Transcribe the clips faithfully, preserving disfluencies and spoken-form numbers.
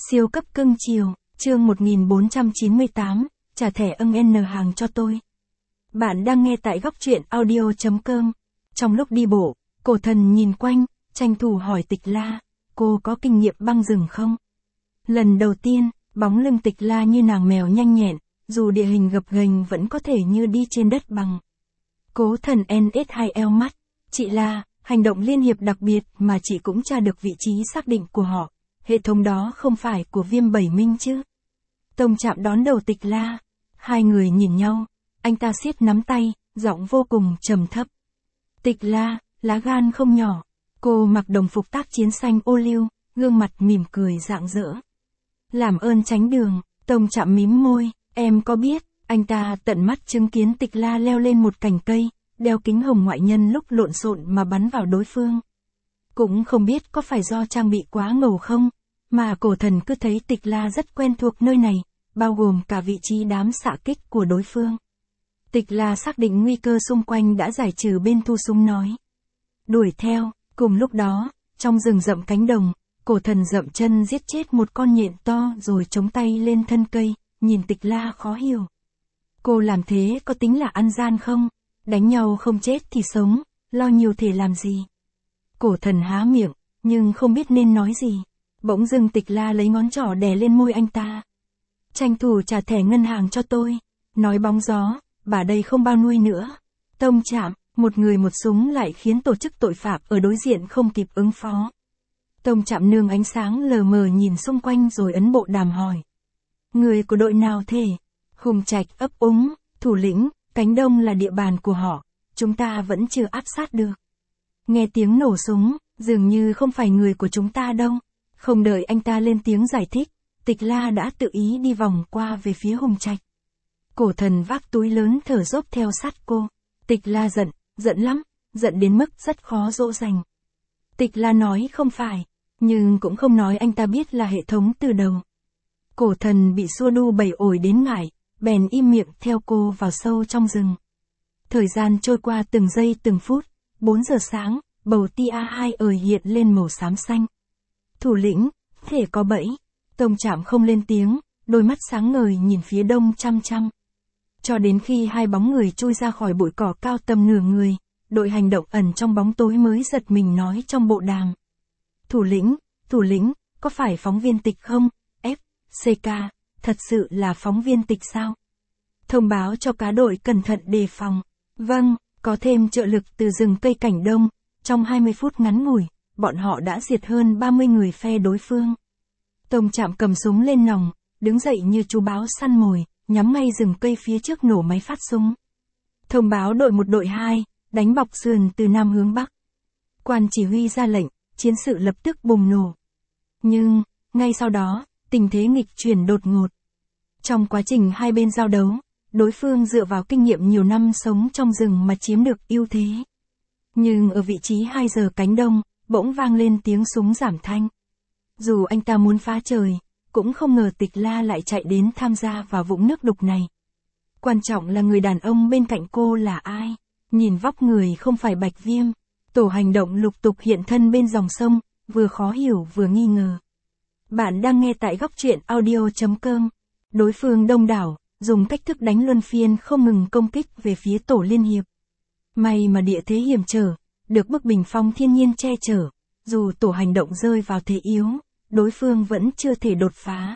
Siêu cấp cưng chiều, chương một nghìn bốn trăm chín mươi tám, trả thẻ ưng en hàng cho tôi. Bạn đang nghe tại góc truyện audio chấm com. Trong lúc đi bộ, cổ thần nhìn quanh, tranh thủ hỏi Tịch La, cô có kinh nghiệm băng rừng không? Lần đầu tiên, bóng lưng Tịch La như nàng mèo nhanh nhẹn, dù địa hình gập ghềnh vẫn có thể như đi trên đất bằng. Cố thần en ét hai eo mắt, chị La, hành động liên hiệp đặc biệt mà chị cũng tra được vị trí xác định của họ. Hệ thống đó không phải của Viêm Bảy Minh chứ? Tông Trạm đón đầu Tịch La. Hai người nhìn nhau, anh ta siết nắm tay, giọng vô cùng trầm thấp. Tịch La, lá gan không nhỏ. Cô mặc đồng phục tác chiến xanh ô liu, gương mặt mỉm cười rạng rỡ. Làm ơn tránh đường, Tông Trạm mím môi, em có biết, anh ta tận mắt chứng kiến Tịch La leo lên một cành cây, đeo kính hồng ngoại nhân lúc lộn xộn mà bắn vào đối phương. Cũng không biết có phải do trang bị quá ngầu không, mà cổ thần cứ thấy Tịch La rất quen thuộc nơi này, bao gồm cả vị trí đám xạ kích của đối phương. Tịch La xác định nguy cơ xung quanh đã giải trừ bên thu súng nói. Đuổi theo, cùng lúc đó, trong rừng rậm cánh đồng, cổ thần dậm chân giết chết một con nhện to rồi chống tay lên thân cây, nhìn Tịch La khó hiểu. Cô làm thế có tính là ăn gian không? Đánh nhau không chết thì sống, lo nhiều thể làm gì? Cổ thần há miệng, nhưng không biết nên nói gì. Bỗng dưng Tịch La lấy ngón trỏ đè lên môi anh ta. Tranh thủ trả thẻ ngân hàng cho tôi. Nói bóng gió, bà đây không bao nuôi nữa. Tông Trạm, một người một súng lại khiến tổ chức tội phạm ở đối diện không kịp ứng phó. Tông Trạm nương ánh sáng lờ mờ nhìn xung quanh rồi ấn bộ đàm hỏi. Người của đội nào thế? Hùng Trạch ấp úng, thủ lĩnh, cánh đông là địa bàn của họ, chúng ta vẫn chưa áp sát được. Nghe tiếng nổ súng, dường như không phải người của chúng ta đâu. Không đợi anh ta lên tiếng giải thích, Tịch La đã tự ý đi vòng qua về phía Hùng Trạch. Cổ thần vác túi lớn thở dốc theo sát cô. Tịch La giận, giận lắm, giận đến mức rất khó dỗ dành. Tịch La nói không phải, nhưng cũng không nói anh ta biết là hệ thống từ đầu. Cổ thần bị xua đu bầy ổi đến ngại, bèn im miệng theo cô vào sâu trong rừng. Thời gian trôi qua từng giây từng phút, bốn giờ sáng, bầu tia hai ời hiện lên màu xám xanh. Thủ lĩnh, thể có bẫy. Tông Trạm không lên tiếng, đôi mắt sáng ngời nhìn phía đông chăm chăm. Cho đến khi hai bóng người chui ra khỏi bụi cỏ cao tầm nửa người, đội hành động ẩn trong bóng tối mới giật mình nói trong bộ đàm. Thủ lĩnh, thủ lĩnh, có phải phóng viên Tịch không? F, C K, thật sự là phóng viên Tịch sao? Thông báo cho cá đội cẩn thận đề phòng. Vâng, có thêm trợ lực từ rừng cây cảnh đông, trong hai mươi phút ngắn ngủi, bọn họ đã diệt hơn ba mươi người phe đối phương. Tông Trạm cầm súng lên nòng, đứng dậy như chú báo săn mồi, nhắm ngay rừng cây phía trước nổ máy phát súng. Thông báo đội một đội hai, đánh bọc sườn từ nam hướng bắc. Quan chỉ huy ra lệnh, chiến sự lập tức bùng nổ. Nhưng, ngay sau đó, tình thế nghịch chuyển đột ngột. Trong quá trình hai bên giao đấu, đối phương dựa vào kinh nghiệm nhiều năm sống trong rừng mà chiếm được ưu thế. Nhưng ở vị trí hai giờ cánh đông, bỗng vang lên tiếng súng giảm thanh. Dù anh ta muốn phá trời, cũng không ngờ Tịch La lại chạy đến tham gia vào vũng nước đục này. Quan trọng là người đàn ông bên cạnh cô là ai? Nhìn vóc người không phải Bạch Viêm. Tổ hành động lục tục hiện thân bên dòng sông, vừa khó hiểu vừa nghi ngờ. Bạn đang nghe tại góc truyện audio chấm com. Đối phương đông đảo, dùng cách thức đánh luân phiên không ngừng công kích về phía tổ liên hiệp. May mà địa thế hiểm trở, được bức bình phong thiên nhiên che chở, dù tổ hành động rơi vào thế yếu, đối phương vẫn chưa thể đột phá.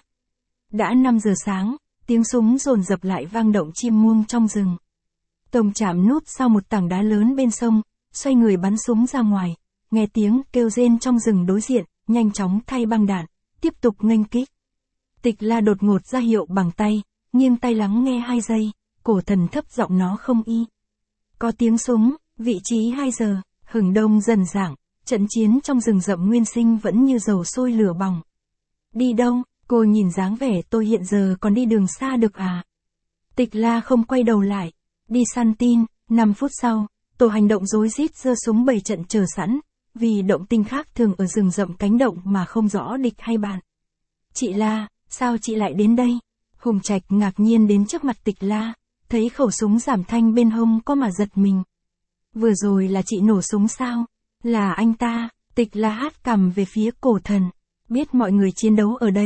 Đã năm giờ sáng, tiếng súng dồn dập lại vang động chim muông trong rừng. Tông Trạm núp sau một tảng đá lớn bên sông, xoay người bắn súng ra ngoài, nghe tiếng kêu rên trong rừng đối diện, nhanh chóng thay băng đạn, tiếp tục nghênh kích. Tịch La đột ngột ra hiệu bằng tay, nghiêng tai lắng nghe hai giây, cổ thần thấp giọng nó không y. Có tiếng súng, vị trí hai giờ, hừng đông dần rạng, trận chiến trong rừng rậm nguyên sinh vẫn như dầu sôi lửa bỏng. Đi đâu, cô nhìn dáng vẻ tôi hiện giờ còn đi đường xa được à? Tịch La không quay đầu lại, đi săn tin, năm phút sau, tổ hành động rối rít giơ súng bày trận chờ sẵn, vì động tinh khác thường ở rừng rậm cánh động mà không rõ địch hay bạn. Chị La, sao chị lại đến đây? Hùng Trạch ngạc nhiên đến trước mặt Tịch La, thấy khẩu súng giảm thanh bên hông có mà giật mình. Vừa rồi là chị nổ súng sao? Là anh ta. Tịch La hát cằm về phía cổ thần. Biết mọi người chiến đấu ở đây,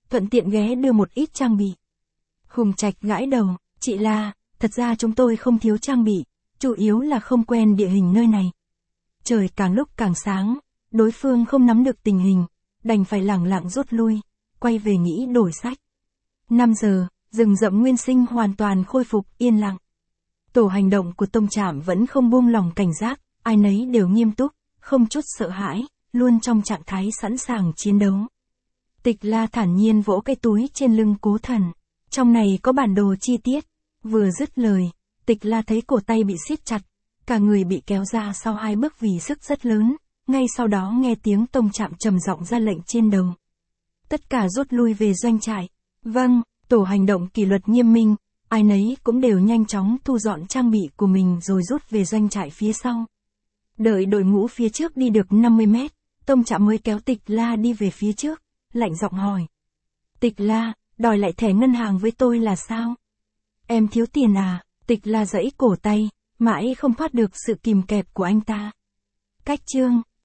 thuận tiện ghé đưa một ít trang bị. Hùng Trạch gãi đầu, chị La, thật ra chúng tôi không thiếu trang bị, chủ yếu là không quen địa hình nơi này. Trời càng lúc càng sáng, đối phương không nắm được tình hình, đành phải lẳng lặng rút lui, quay về nghĩ đổi sách. năm giờ, rừng rậm nguyên sinh hoàn toàn khôi phục yên lặng. Tổ hành động của Tông Trạm vẫn không buông lỏng cảnh giác, ai nấy đều nghiêm túc, không chút sợ hãi, luôn trong trạng thái sẵn sàng chiến đấu. Tịch La thản nhiên vỗ cái túi trên lưng Cố Thần. Trong này có bản đồ chi tiết. Vừa dứt lời, Tịch La thấy cổ tay bị siết chặt, cả người bị kéo ra sau hai bước vì sức rất lớn, ngay sau đó nghe tiếng Tông Trạm trầm giọng ra lệnh trên đầu. Tất cả rút lui về doanh trại. Vâng, tổ hành động kỷ luật nghiêm minh, ai nấy cũng đều nhanh chóng thu dọn trang bị của mình rồi rút về doanh trại phía sau. Đợi đội ngũ phía trước đi được năm mươi mét, Tông Trạm mới kéo Tịch La đi về phía trước, lạnh giọng hỏi. Tịch La, đòi lại thẻ ngân hàng với tôi là sao? Em thiếu tiền à? Tịch La giãy cổ tay, mãi không thoát được sự kìm kẹp của anh ta. Cách chương